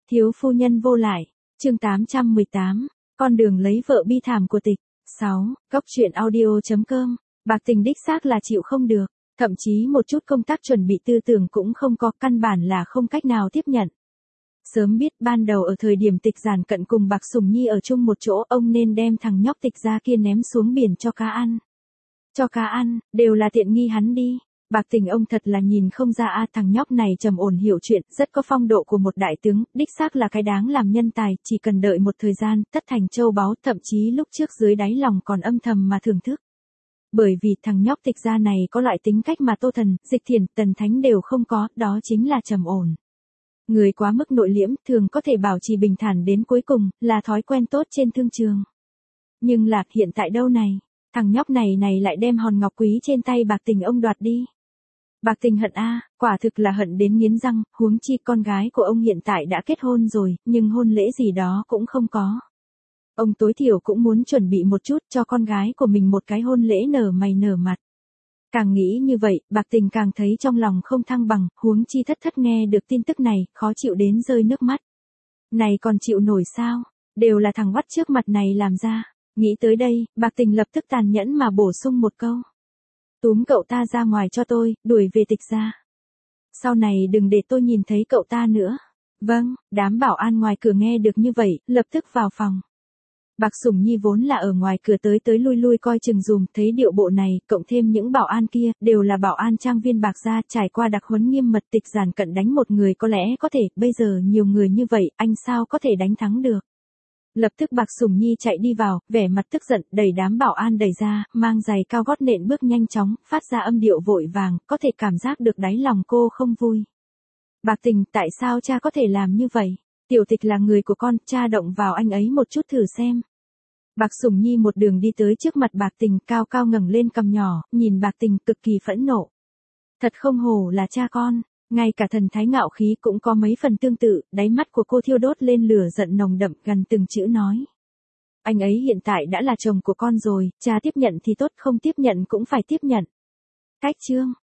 Thiếu phu nhân vô lại, chương 818, con đường lấy vợ bi thảm của Tịch. 6. Góc truyện audio.com. Bạc Tình đích xác là chịu không được, thậm chí một chút công tác chuẩn bị tư tưởng cũng không có, căn bản là không cách nào tiếp nhận. Sớm biết ban đầu ở thời điểm Tịch Giản Cận cùng Bạc Sùng Nhi ở chung một chỗ, ông nên đem thằng nhóc Tịch gia kia ném xuống biển cho cá ăn. Cho cá ăn, đều là tiện nghi hắn đi. Bạc Tình ông thật là nhìn không ra thằng nhóc này trầm ổn hiểu chuyện, rất có phong độ của một đại tướng, đích xác là cái đáng làm nhân tài, chỉ cần đợi một thời gian, tất thành châu báu, thậm chí lúc trước dưới đáy lòng còn âm thầm mà thưởng thức. Bởi vì thằng nhóc Tịch gia này có loại tính cách mà Tô Thần, Dịch Thiển, Tần Thánh đều không có, đó chính là trầm ổn. Người quá mức nội liễm, thường có thể bảo trì bình thản đến cuối cùng, là thói quen tốt trên thương trường. Nhưng là, hiện tại đâu này, thằng nhóc này lại đem hòn ngọc quý trên tay Bạc Tình ông đoạt đi. Bạc Tình hận quả thực là hận đến nghiến răng, huống chi con gái của ông hiện tại đã kết hôn rồi, nhưng hôn lễ gì đó cũng không có. Ông tối thiểu cũng muốn chuẩn bị một chút cho con gái của mình một cái hôn lễ nở mày nở mặt. Càng nghĩ như vậy, Bạc Tình càng thấy trong lòng không thăng bằng, huống chi Thất nghe được tin tức này, khó chịu đến rơi nước mắt. Này còn chịu nổi sao, đều là thằng vắt trước mặt này làm ra. Nghĩ tới đây, Bạc Tình lập tức tàn nhẫn mà bổ sung một câu. Túm cậu ta ra ngoài cho tôi, đuổi về Tịch gia. Sau này đừng để tôi nhìn thấy cậu ta nữa. Vâng, đám bảo an ngoài cửa nghe được như vậy, lập tức vào phòng. Bạc Sùng Nhi vốn là ở ngoài cửa tới lui coi chừng dùm, thấy điệu bộ này, cộng thêm những bảo an kia, đều là bảo an trang viên Bạc gia, trải qua đặc huấn nghiêm mật. Tịch Giản Cận đánh một người có lẽ có thể, bây giờ nhiều người như vậy, anh sao có thể đánh thắng được. Lập tức Bạc Sùng Nhi chạy đi vào, vẻ mặt tức giận, đẩy đám bảo an đẩy ra, mang giày cao gót nện bước nhanh chóng, phát ra âm điệu vội vàng, có thể cảm giác được đáy lòng cô không vui. Bạc Tình, tại sao cha có thể làm như vậy? Tiểu Tịch là người của con, cha động vào anh ấy một chút thử xem. Bạc Sùng Nhi một đường đi tới trước mặt Bạc Tình, cao cao ngẩng lên cằm nhỏ, nhìn Bạc Tình cực kỳ phẫn nộ. Thật không hổ là cha con. Ngay cả thần thái ngạo khí cũng có mấy phần tương tự, đáy mắt của cô thiêu đốt lên lửa giận nồng đậm, gần từng chữ nói. Anh ấy hiện tại đã là chồng của con rồi, cha tiếp nhận thì tốt, không tiếp nhận cũng phải tiếp nhận. Cách chương,